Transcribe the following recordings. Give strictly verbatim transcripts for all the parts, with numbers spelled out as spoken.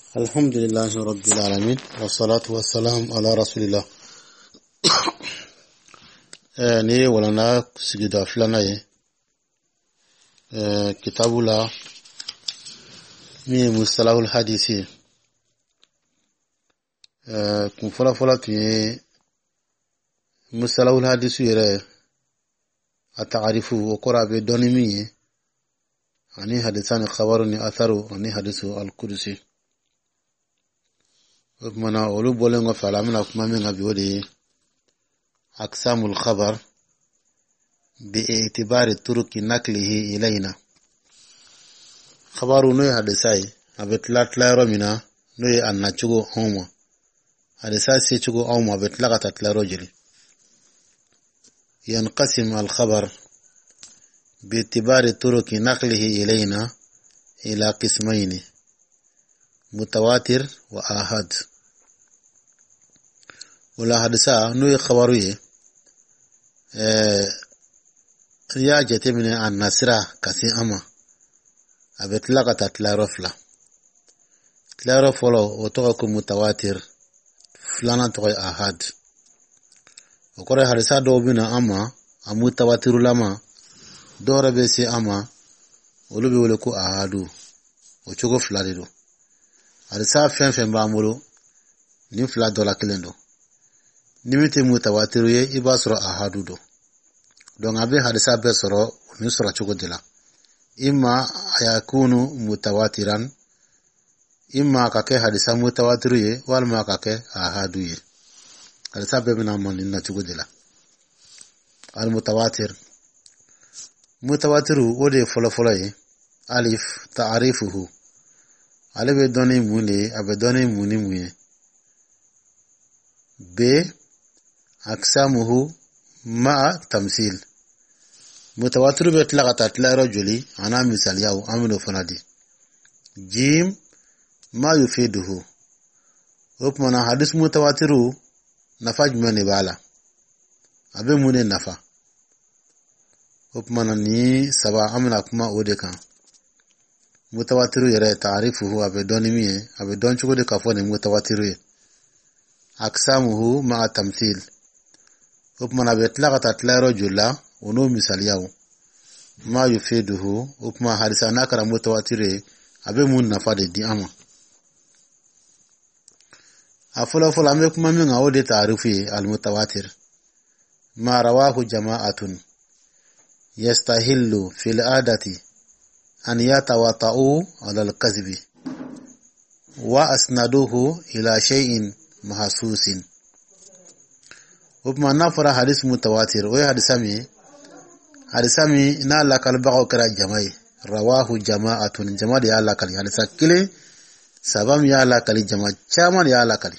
الحمد لله رب العالمين والصلاة والسلام على رسول الله. ni wala na sigida fulana ye eh kitabu la mi mustalahul hadisi eh kun fala fala ti mustalahul hadisi yere atarifu okora be doni mi ani hadisan khabaru ni atharu ani hadisu al-qudsi mana olu bolengo fala mina kuma min ngabi wodi aqsamul khabar bi i'tibari turuki naklihi ilayna khabaru no hadisai abetlat la romina no annachugo homo hadisai se chugo homo betlaqata la rojili yanqasim al khabar bi i'tibari turuki naklihi ilayna ila qismayn mutawatir wa ahad. ولا حدثا نوي خبروي يا جتي من النصرة كسي أما أبتلقى تتلارفلا تلارفلو وتوكم متواتر فلانا توي أحد وكره حدثا دوبنا أما أمتواتر لما دور بيسي أما ولو بيولكو أحدو وشوكو فلادو حدثا فين فين بامولو نفلا دولا كلندو nimite mutawatiru ye ibasro ahadudo don abe hadisa besoro nusra chugodila imma yakunu mutawatiran imma kake hadisa mutawatiru ye wal ma kake ahadu ye hadisa bebina man na chugodila al mutawatir mutawatiru ode folo folo ye alif ta'rifuhu alebe doni muni abe doni muni muye b أقسامه مع تمثيل متواتر بيتلغة تلا رجلي أنا مثال ياو أمنو فنادي جيم ما يفيده وبمنا حدث متواتر نفاج من بالا أبي من نفا وبمنا ني سبا أمنا كما أودكا متواتر يرى تعريفه أبي دوني مي أبي دون شكو دي كفوني متواتر أقسامه مع تمثيل وبمنا بيتلغة تلا رجلا ونو مثال ياو ما يفيده وبما حدثا ناكرا متواتر أبي من نفا دي أما أفلا فلا ميكما من أودي تعرفي المتواتر ما رواه جماعة يستهل في العادة أن يتواطؤوا على الكذب وأسندوه إلى شيء محسوس وبما نفر حديث متواتر وهي حدثامي حدثامي نالا كالبغو كرا جماعي رواه جماعة جماعة يالا كالي حدثا كلي سبام يالا كالي جماعة چامان يالا كالي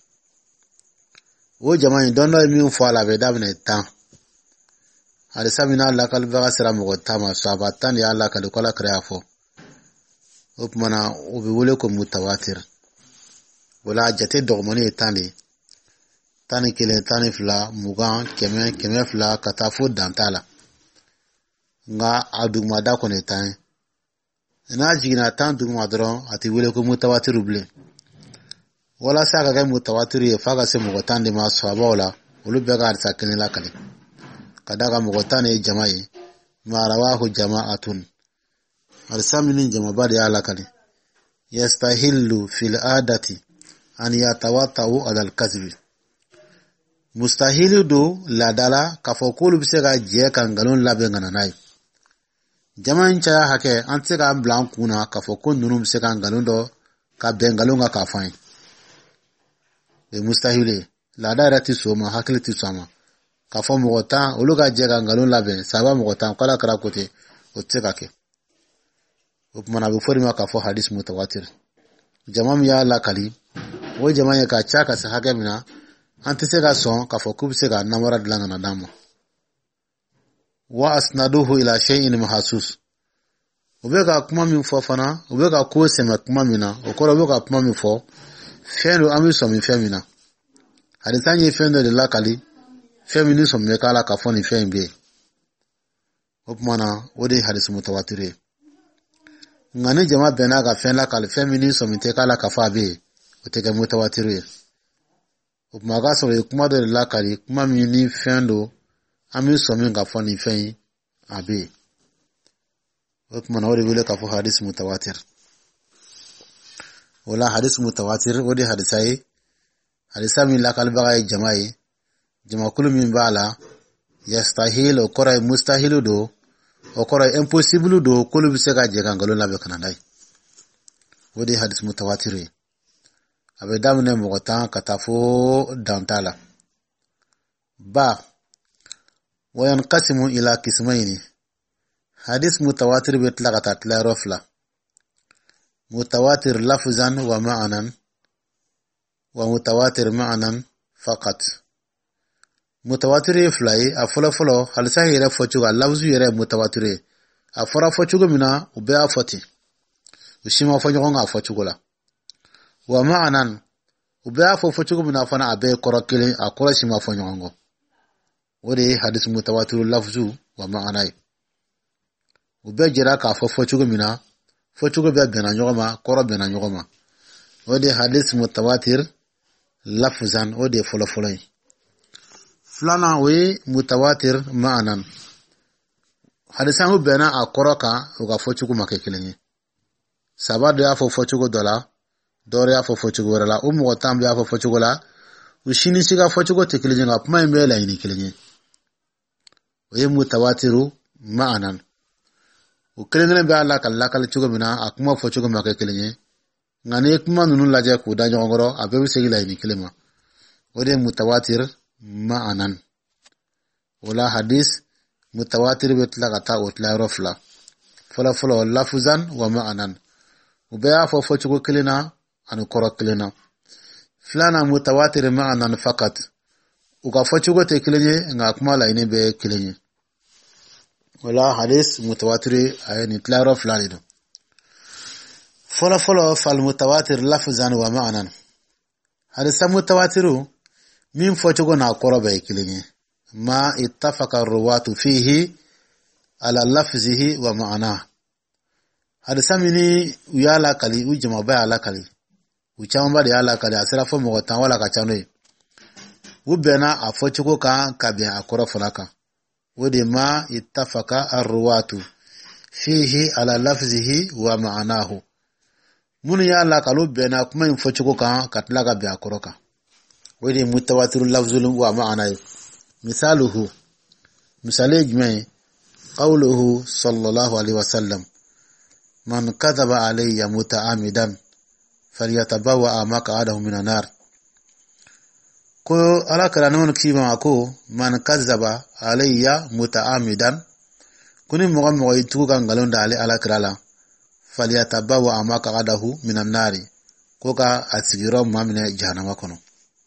و جماعي دونو يميون فوالا بدابنا التام حدثامي نالا كالبغا سرامو تاما صحاباتان يالا كالي كولا كريافو وبما وبيوليكم متواتر ولا جتي دوغماني تاني tani kelen tani fla mugan keme keme fla katafo dantala nga adugma da kone tan ina jigina tan dugma dron ati wele ko mutawatir ble wala saka ga mutawatir ye faga se mugo tan de ma sahaba wala ulu bega arsa kenela kale kadaga mugo tan e jama'i ma rawahu jama'atun arsaminin jama'a da ala kale yastahillu fil adati an yatawatta'u ala al-kadhib mustahilu do ladala kafokulu bisega je kangalon labe ngananai jaman cha hake antega blanc kuna kafokon nunum bisega ngalon do ka bengalon ga kafai de mustahile ladara ti soma hakle ti soma kafo mogota uluga je kangalon labe saba mogota kala kara kote otsega ke upmana bu forima kafo hadis mutawatir jamam ya la kali wo jamanya ka chaka sa hake mina antisega son kafokub sega namara dilanga na damo wa asnaduhu ila shay'in mahsus ubeka kuma min fo fana ubeka ko sema kuma mina okoro ubeka kuma min fo fendo ami so min femina hadithanye fendo de lakali femini so me kala kafoni fembe opmana wodi hadith mutawatire ngani jama bena ga fen la kal femini so min te kala ka fa be o te ga mutawatir o maga so le kuma de la kali kuma mi ni fendo ami so min ga foni fen abi o kuma na wori wele ka fo hadith mutawatir wala hadith mutawatir wodi hadisai hadisa min la kal baga jama'i jama kullu min bala yastahil o kora mustahil do o kora impossible do kullu bi se ga je kan galon labe kanandai wodi hadith mutawatir abe damne mo tan katafo dantala ba wayan qasimu ila qismaini hadith mutawatir bitlaqata tla rafla mutawatir lafzan wa ma'nan wa mutawatir ma'nan faqat mutawatir flai afolo folo hal sahira fochuga lafzu yere mutawatir afora fochugo mina ube afoti ushima fonyo nga fochugola wa ma'nan ube afo fochugo mina fana abe korokile akora shima fonyo ngo wode hadith mutawatir lafzu wa ma'nai ube jira ka afo fochugo mina fochugo be bena nyoma koro bena nyoma wode hadith mutawatir lafzan wode folo folo flana we mutawatir ma'anan hadisan hu bena akoroka uga fochugo makekelenye sabado ya fo fochugo dola dore ya fo fochugo wala umu otambe ya fo fochugo la ushini siga fochugo tekelenye nga puma mbela ini kelenye we mutawatiru ma'anan ukelengene be ala kala kala chugo mina akuma fochugo makekelenye ngane kuma nunu laje ku da jongoro abewu segila ini kelema wode mutawatir ma'anan wala hadith mutawatir bitlaqata utla rafla fala fala lafzan wa ma'anan ubaya fo fochugo kelina an koroklina flana mutawatir ma'anan faqat uga fochugo te kelenye nga kuma la ine be kelenye wala hadith mutawatir ayni tla rafla lido fala fala fal mutawatir lafzan wa ma'anan hadith mutawatiru min fochugo na korobe kilinye ma ittafaqa ruwatu fihi ala lafzihi wa ma'ana hadisa mini uyala kali ujama ba ala kali uchamba de ala kali asira fo mo tan wala ka chanwe ubena afochugo ka kabe akoro fulaka wode ma ittafaqa arruwatu fihi ala lafzihi wa ma'anahu mun ya ala kalu bena kuma in fochugo ka katlaga be akoroka wede mutawatir lafzul wa ma'ana misaluhu misale jmai qawluhu sallallahu alaihi wasallam man kadhaba alayya muta'amidan falyatabawa maq'adahu minan nar ko ala karanon kima ko man kadhaba alayya muta'amidan kuni mo mo itu kan galon dale ala krala falyatabawa maq'adahu minan nar ko ka asigiro mamne jahannama kono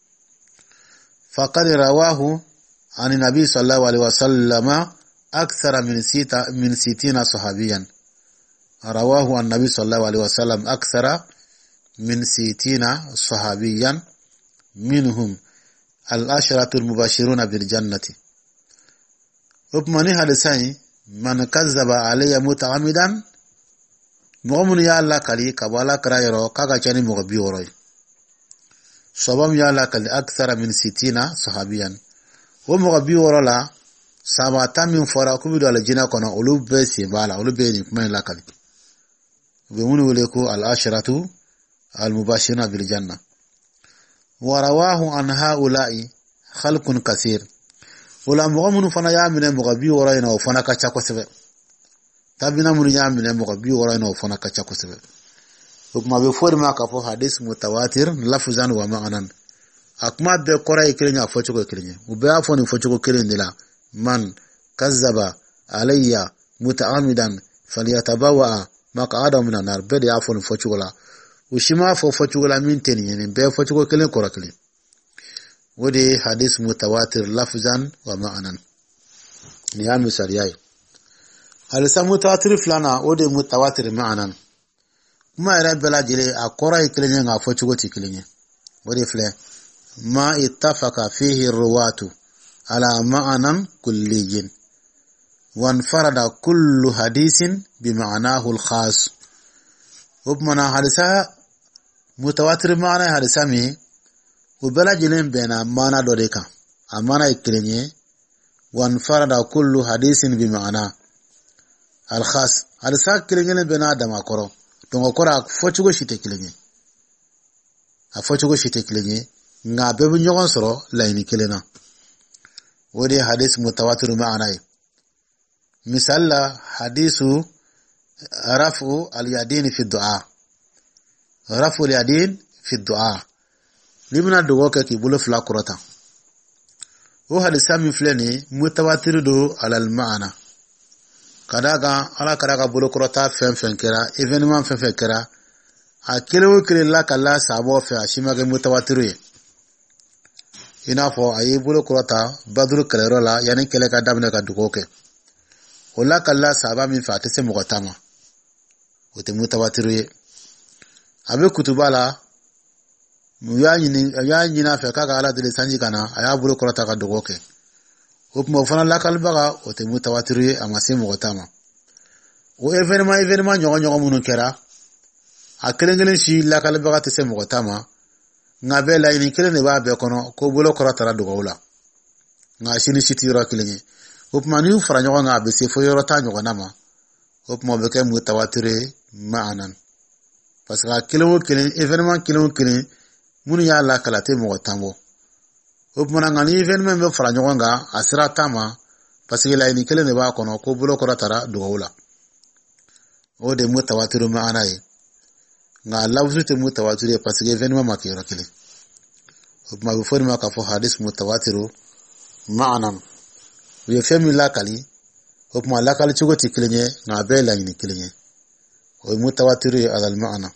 فقد رواه عن النبي صلى الله عليه وسلم أكثر من ستة من ستين صحابيا رواه عن النبي صلى الله عليه وسلم أكثر من ستين صحابيا منهم العشرة المبشرون بالجنة وبمني هذا من كذب علي متعمدا مؤمن يا الله كلي كبالا كرايرو كاكا جاني مغبي وراي صبام يا الله كلي أكثر من ستين صحابيا ومغبي ورالا ساماتا من فرا كبيدو على جنا كنا أولو بيسي بالا أولو بيني كمان لا كلي بمن وليكو العشرة المبشرون بالجنة ورواه عن هؤلاء خلق كثير ولا مؤمن فنا يامن مغبي وراينا وفنا كاچاكو سبه tabina mun yamine mo bi wora no fona ka chako sebe kuma be for ma ka fo hadith mutawatir lafzan wa ma'anan akma be kora ikirenya fo choko ikirenya ube afo ni fo choko kirendela man kazzaba alayya mutaamidan falyatabawa maq'ada min an-nar be de afo ni fo choko la ushima fo fo choko la min teni ne be fo choko kilen kora kilen wodi hadith mutawatir lafzan wa ma'anan ni ya misariyai halisa mutawatir flana ode mutawatir ma'anan kuma ira bela jile akora ikilenye nga fochugo tikilenye ode fle ma ittafaqa fihi ruwatu ala ma'anan kulliyin wan farada kullu hadithin bi ma'anahu al-khas وبمنا hadisa mutawatir maana hadisa mi ubala jinen bena maana dodeka amana ikrenye wan farada kullu hadisin bi maana al khas hadisa krenye bena dama koro dongo kora fochugo shite krenye a fochugo shite krenye nga bebu nyogon soro layni kelena wodi hadis mutawatir maana misalla hadisu rafu al-yadin fi du'a rafu al-yadin fi du'a limna dogo ke ki bulu fla kurata o hadisa mi fleni mutawatir do alal maana kadaga ala kadaga bulu kurata fen fen kera evenement fen fen kera a kelo kire la kala sabo fe ashima ke mutawatir ina fo ayi bulu kurata badru kalero la yani kele ka dabne ka dogo ke wala kala saba min fa tese mugotama wote mutawatir ye abe kutubala muyanyini yanyina fe kaga ala dile sanji kana aya bulu korata ka dogoke upmo fana la kalbaga wote mutawatir ye amase mugotama o evenement evenement nyogo nyogo munu kera akelengelen shi la kalbaga tese mugotama ngabe la ini kele ne ba be kono ko bulu korata ra dogowla nga shini shitiro kelenye upma ni fara nyogo nga be se fo yoro ta nyogo nama upma be ke mutawatir maanan parce que kilo kilo événement kilo kilo munu ya la kala te mo tambo upma nga ni événement be fara nyogo nga asira tama parce que la ini kele ne ba kono ko bulo ko ratara dugawla o de mutawatir maana yi nga lafzu te mutawatir parce que événement ma ke rakile upma be forma ka fo hadis mutawatir maanan we femi la kali upma la kali chugo ti kilenye nga be la ini kilenye o mutawatir ala al maana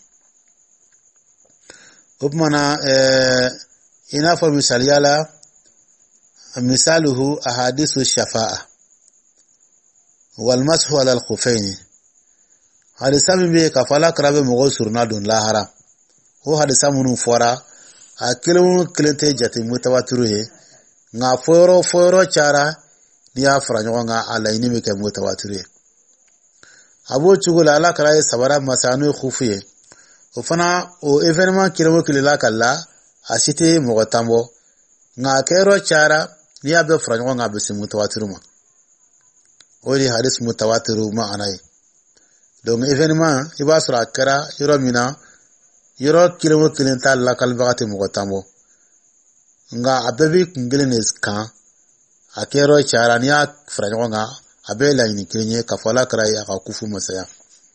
upma na ina fa misal yala misaluhu ahadithu shafa'a wal mashu ala al khufayn hadisa mi ka fala krabe mo surna dun lahara o hadisa munu fora a kilon kilente jati mutawatir nga foro foro chara ni afra nyonga ala ini meke mutawatir abo chugula ala kala sabara masanu khufiye o fana o événement kilimo kilila kala asite mogotambo nga kero chara ni abe fra nyonga be mutawatir ma o di hadis mutawatir ma anai donc événement ibasra kara yoro mina yoro kilimo kilinta la kalbagate mogotambo nga abebi kungelenes kan akero chara ni afra nyonga abela ini kenye kafala krai aka kufu masaya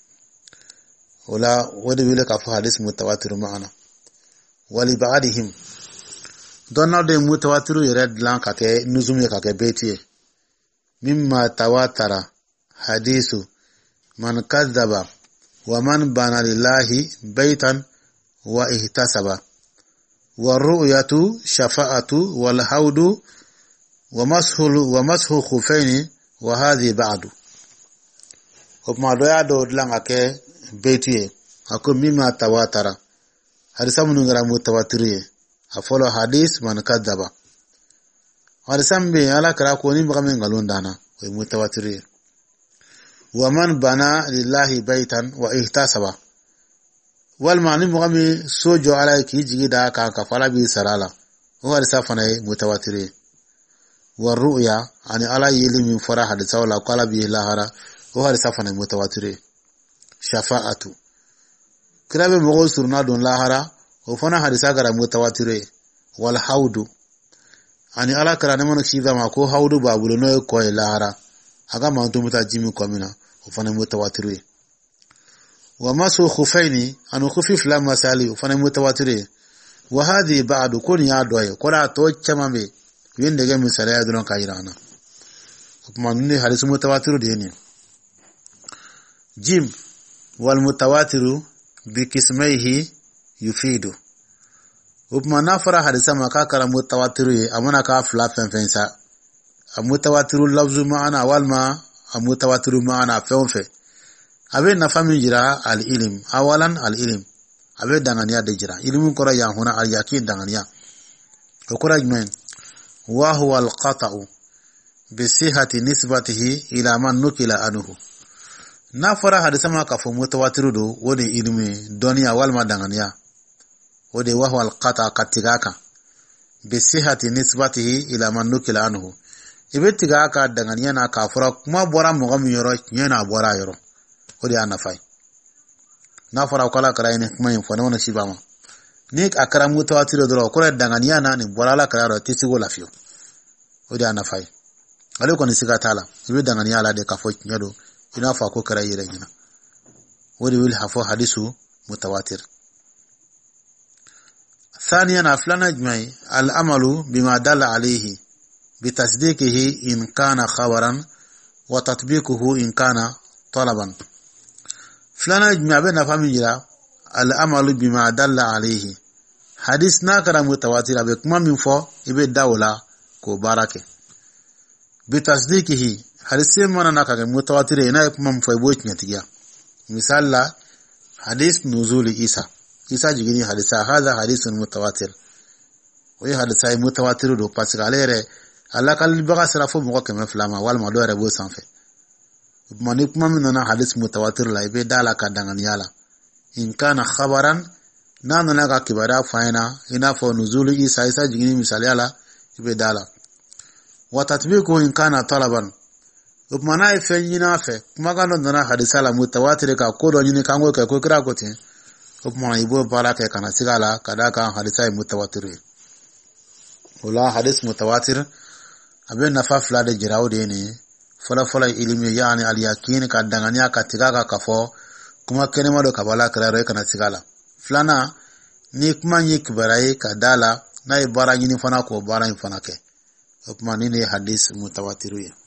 wala wadi wile kafu hadis mutawatir maana wali ba'dihim donna de mutawatir yared lan kake nuzumi kake beti mimma tawatara hadisu man kadzaba wa man bana lillahi baitan wa ihtasaba wa ru'yatu shafa'atu wal haudu wa mashul wa mashu khufaini wa hadhi ba'du hukma doya do langa ke betiye ako mimma tawatara hadisa mun ngara mutawatir afolo hadis man kadaba hadisa mbe ala kara ko ni mbaka mengalon dana we mutawatir wa man bana lillahi baitan wa ihtasaba wal ma'ni mugami sojo ala ki jigida ka ka fala bi sarala o hadisa fana mutawatir والرؤيا عن على يلي من فرح حدث ولا قال به لاهرا وهو رسفنا متواتر شفاعة كراب مغول سرنا دون لاهرا وفنا حدثا غير متواتر والحوض عن على كران من كيدا ما كو حوض بابلون كو لاهرا اغا ما انتم متاجيم كومنا وفنا متواتر ومسو خفين ان خفيف لا مسالي وفنا متواتر وهذه بعد كون يا دوي كورا تو چمامbe yende ga misala ya dunon kairana kuma nne hadisu mutawatir de ne jim wal mutawatir bi kismaihi yufidu upma nafara hadisa makakara mutawatir amana ka fla fenfensa mutawatir lafzu maana wal ma mutawatir maana fenfe abe na fami jira al ilm awalan al ilm abe dangania de jira ilmu kora ya huna al yakin dangania okora men وهو القطع بصحة نسبته إلى من نقل عنه na fara hadisa ma ka fo mutawatir do wode ilmi doniya wal madanganiya wode wa huwa alqata katigaka bi sihhati nisbatihi ila man nukila anhu ibitigaka danganiya na ka fara kuma bora mo mi yoro nyena bora yoro wode anafai na fara kala kara ine kuma yin fona wona shibama ni akara mutawatir do ko danganiya na ni bora la kara ro tisigo lafiyo wode anafai ale ko ni siga tala ibe danganiya la de ka fo nyado ina fa ko kara yire gina wodi wil hafo hadisu mutawatir ثانيا أفلان أجمعي الأمل بما دل عليه بتصديقه إن كان خبرا وتطبيقه إن كان طلبا فلان أجمع بين فاميلا الأمل بما دل عليه حديث ناكرا متواتر بكما من فو إبه دولة كبارك بتصديقه حديث من ناكرا متواتر إنا يكما من فو إبوش نتيجة مثال لا حديث نزول إيسا إيسا جيني حديثا هذا حديث متواتر وي حديثا متواتر دو باسك عليه الله قال بغا سرافو مغو كما فلاما والما دو ربو سانفه بماني كما من حديث متواتر لا يبي دالا كدغان يالا إن كان خبرا نانو نغا كبارا فاينا إنا فو نزول إيسا إيسا جيني مثال يالا يبي دالا وتطبيقه إن كان طلبا وبمانا يفنينا فه كما كانوا دنا حديثا لا متواتر كا كودو ني كانغو كا كرا كوتين وبمانا يبو بارك كان سيغالا كدا كان حديثا متواتر ولا حديث متواتر abin na fafla da jirawde ne fala-fala ilimi yani al-yakin ka danganya ka tigaga kafo kuma kene malo kabala kararo kana tigala flana ni kuma yi kibarai ka dala na ibara yini fana ko bara fana ke kuma ni ne hadis mutawatiru ya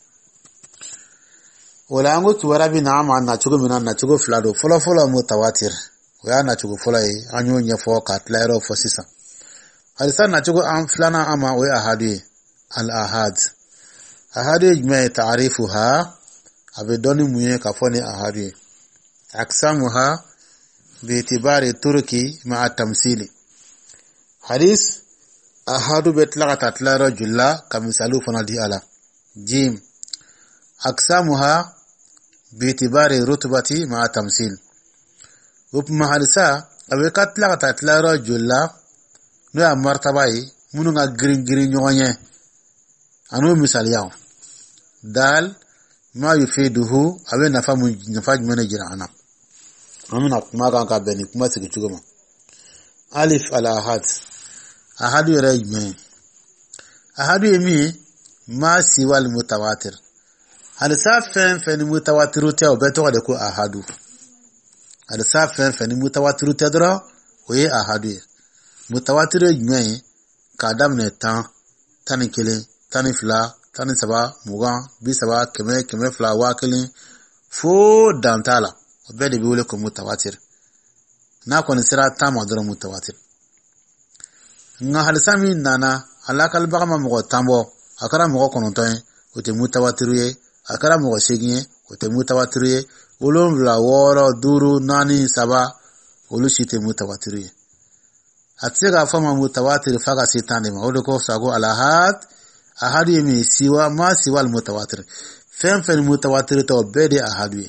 wala ango kiwara bi na ama na chugo mina na chugo flado fala-fala mutawatir wa na chugo fala yi anyo nyefo ka tlairo fosisa hadisa na chugo am flana ama wa ahadi الأحاد أحاد يجمع تعريفها أبدون مية كفوني أحاد أقسامها باعتبار التركي مع التمثيل حديث أحاد بيتلغى تتلى رجل كمثالو فنالدي على جيم أقسامها باعتبار الرتبة مع التمثيل وبما حديثا أبي كتلغى تتلى رجل نوع مرتبة منو غرين غرين يوانيه anu misali yao dal ma yufiduhu awe nafamu nafaj manager ana amina kuma kan ka beni kuma sigi chugoma alif al ahad ahadu rajme ahadu yemi ma siwal mutawatir hal safen fen mutawatir te obeto de ko ahadu hal safen fen mutawatir te dro oye ahadu mutawatir rajme kadam ne tan tanikele tani fila tani saba mugan bi saba keme keme fila wakili fo dantala obede bi wole ko mutawatir na ko ni sira tama doro mutawatir nga halisami nana alakal bagama mo tambo akara mo ko nton o te mutawatiru ye akara mo seginye o te mutawatiru ye olom la woro duru nani saba olushi te mutawatiru ye atsega fama mutawatir faga sitande ma odo ko sago alahad ahadu yemi siwa ma siwa al-mutawatir fen fen mutawatir to bede ahadu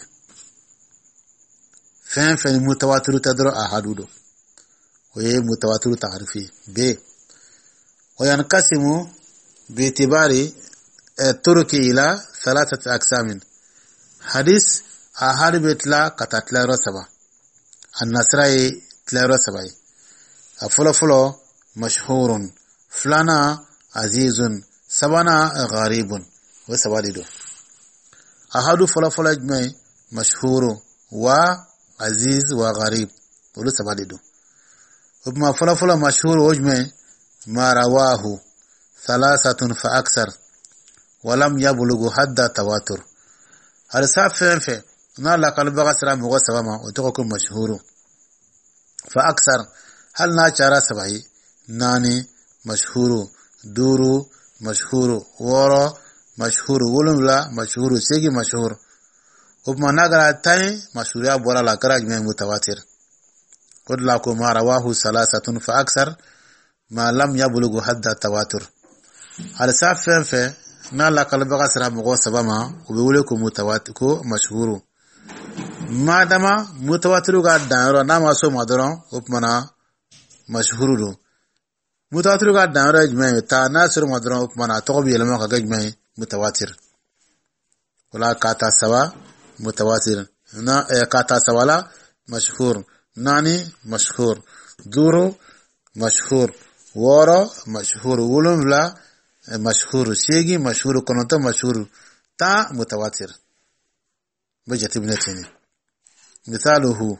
fen fen mutawatir tadro ahadu do oye mutawatir ta'rifi be وينقسم باعتبار الترك إلى ثلاثة أقسام حديث ahadu betla katatla rosaba النصري تلا رسبا فلو فلو مشهور فلانا عزيز سبانا غريب وسباديدو أحد فلا فلا جمع مشهور وعزيز وغريب ولو سباديدو وبما فلا فلا مشهور وجمع ما رواه ثلاثة فأكثر ولم يبلغ حد تواتر هل سافر في نالا قلبك سلام وسبما وتقول مشهور فأكثر هل ناشر سبعي ناني مشهور دورو مشهور ورا مشهور ولم لا مشهور سيجي مشهور وبما نقرأ تاني مشهور يا بولا لا كراج من متواتر قد لكم ما رواه ثلاثة فأكثر ما لم يبلغ حد التواتر هل سافر في نالا قلبك سلام وسبما وبيقولكم متواتر مشهور madama mutawatiru ga danro na maso madron upmana mashhuru do mutawatiru ga danro ijma ta nasir madron upmana to bi elma ka ijma mutawatir wala kata sawa mutawatir na kata sawala mashhur nani mashhur duro mashhur wara mashhur ulum la mashhur segi mashhur konota mashhur ta mutawatir بجت ابنتين مثاله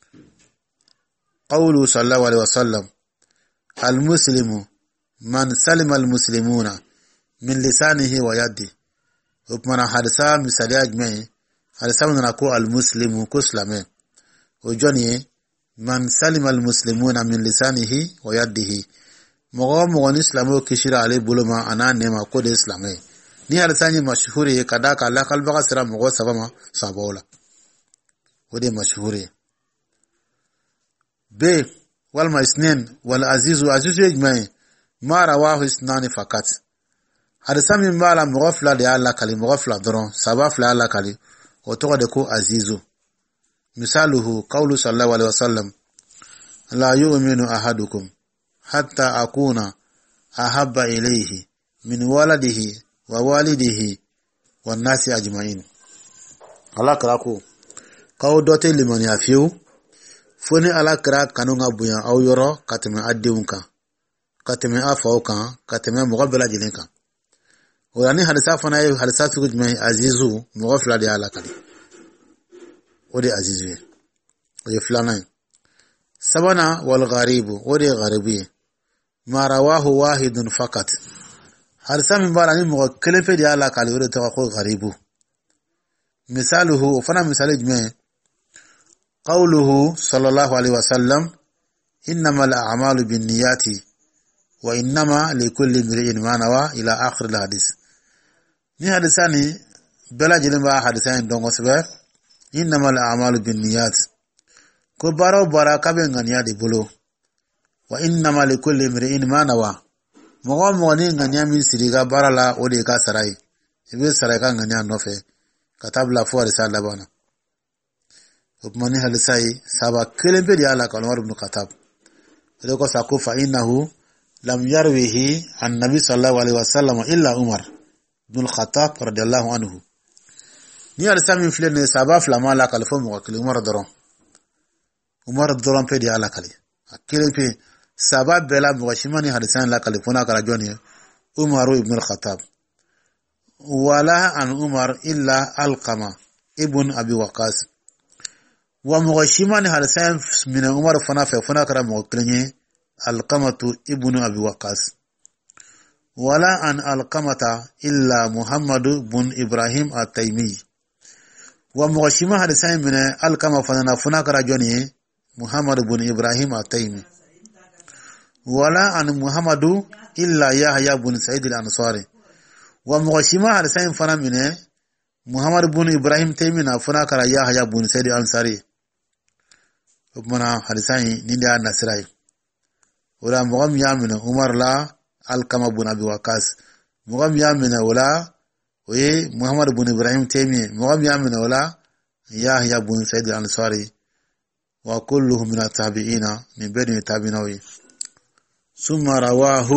قوله صلى الله عليه وسلم المسلم من سلم المسلمون من لسانه ويده وبمنا حدثا مثال أجمعي حدثا من نقول المسلم كسلمه وجوني من سلم المسلمون من لسانه ويده مغام مغان إسلامه كشير عليه بلما أنا نما كود إسلامه ni halisani mashhuri kadaka la kalbaga sira mugo sabama sabola wode mashhuri be wal maisnin wal azizu azizu ijmai ma rawahu isnani fakat halisami mala mughafla de alla kali mughafla dron sabafla alla kali otoga de ko azizu misaluhu qawlu sallallahu alaihi wasallam la yu'minu ahadukum hatta akuna ahabba ilayhi min waladihi wa walidihi wan nasi ajma'in ala krako kaw dote limani afiu foni ala kra kanunga buya aw yoro kateme addeunka kateme afauka kateme mugabala jilenka wani hadisa fana yi hadisa fi gujmai azizu mugafla de ala kali odi azizu odi flana sabana wal gharibu odi gharibi ma rawahu wahidun fakat hadisa min bara ni mo kelefe di ala kali wore to ko gharibu misaluhu fana misal ijma qawluhu sallallahu alaihi wasallam innamal a'malu binniyati wa innama likulli imrin ma nawa ila akhir alhadith ni hadisani bela jilin ba hadisani dongo sebe innamal a'malu binniyat ko baro bara kabe ngania de bolo wa innama likulli imrin ma nawa mogo mogo ni nganya min siriga barala ode ka sarai ibe sarai ka nganya nofe katabla fo risala bana upmani halisai saba kelembe di ala kan Umar ibn Khattab ko sakufa innahu lam yarwihi an nabi sallallahu alaihi wasallam illa Umar ibn Khattab radiyallahu anhu ni alisami flene saba flama la kalfo mo kali Umar doron Umar doron pe di ala kali kelembe sabab bela mwashimani hadisan la kalifuna kala joni Umar ibn al-Khattab wala an Umar illa Alqama ibn Abi Waqqas wa mwashimani hadisan min Umar fana fa fana kala mwaklenye Alqamatu ibn Abi Waqqas wala an Alqamata illa Muhammad ibn Ibrahim at-Taymi wa mwashimani hadisan min Alqama fana fana kala joni Muhammad ibn Ibrahim at-Taymi wala an Muhammadu illa Yahya ibn Sa'id al-Ansari wa mughashima hadisan fana mine Muhammad ibn Ibrahim Taymina fana kara Yahya ibn Sa'id al-Ansari ubmana hadisan ninda nasirai wala mugham yamina Umar la Alqama ibn Abi Waqqas mugham yamina wala we Muhammad ibn Ibrahim Taymi mugham yamina wala Yahya ibn Sa'id al-Ansari wa kulluhum min at-tabi'ina min bani tabi'inawi ثم رواه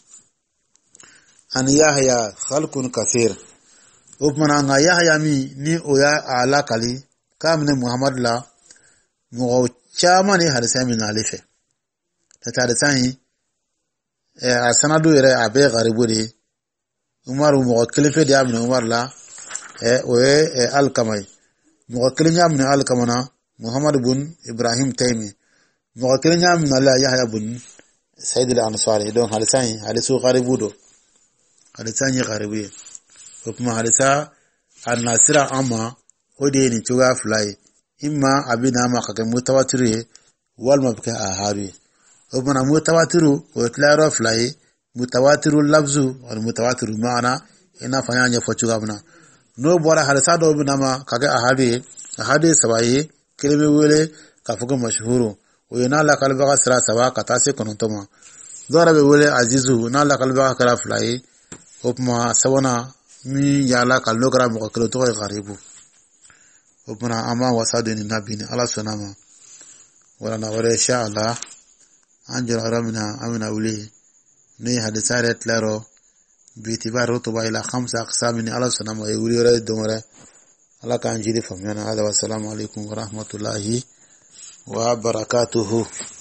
أن يحيى خلق كثير ومن أن يحيى مي ني أويا على كلي كامن محمد لا مغوشامني هرسا من عليفه تتعرساني أسنادو يرى أبي غريبو دي عمر مغوكلفه دي من عمر لا وي الكمي مغوكلنيا من الكمنا محمد بن إبراهيم تيمي مغوكلنيا من الله يحيى بن Sayyid al-Ansari don halisani halisu gharibu do halisani gharibi kuma halisa an-nasira amma ode ni tuga fly imma abina ma kake mutawatiri wal mabka ahari kuma mutawatiru wa klaro fly mutawatiru lafzu wal mutawatiru maana ina fanyanya fochuga bana no bora halisa do bina ma kake ahari ahadi sabai kelime wele kafugo mashhuru وينا لا قلبك سرا سوا كتاسي كنتما ضرب وله عزيزو نا لا قلبك كلا فلاي وبما سونا مي يالا قلو كرا مكلو تو غريبو o bana ama wasadu ni nabini ala sonama wala na wala insha Allah anjura ramina amina wuli ni hadisare tlaro بيتبار رتبة إلى خمسة أقسام من الله سلام ويقولي ولا الدمرة الله كان جري فمنا هذا والسلام عليكم ورحمة الله وبركاته.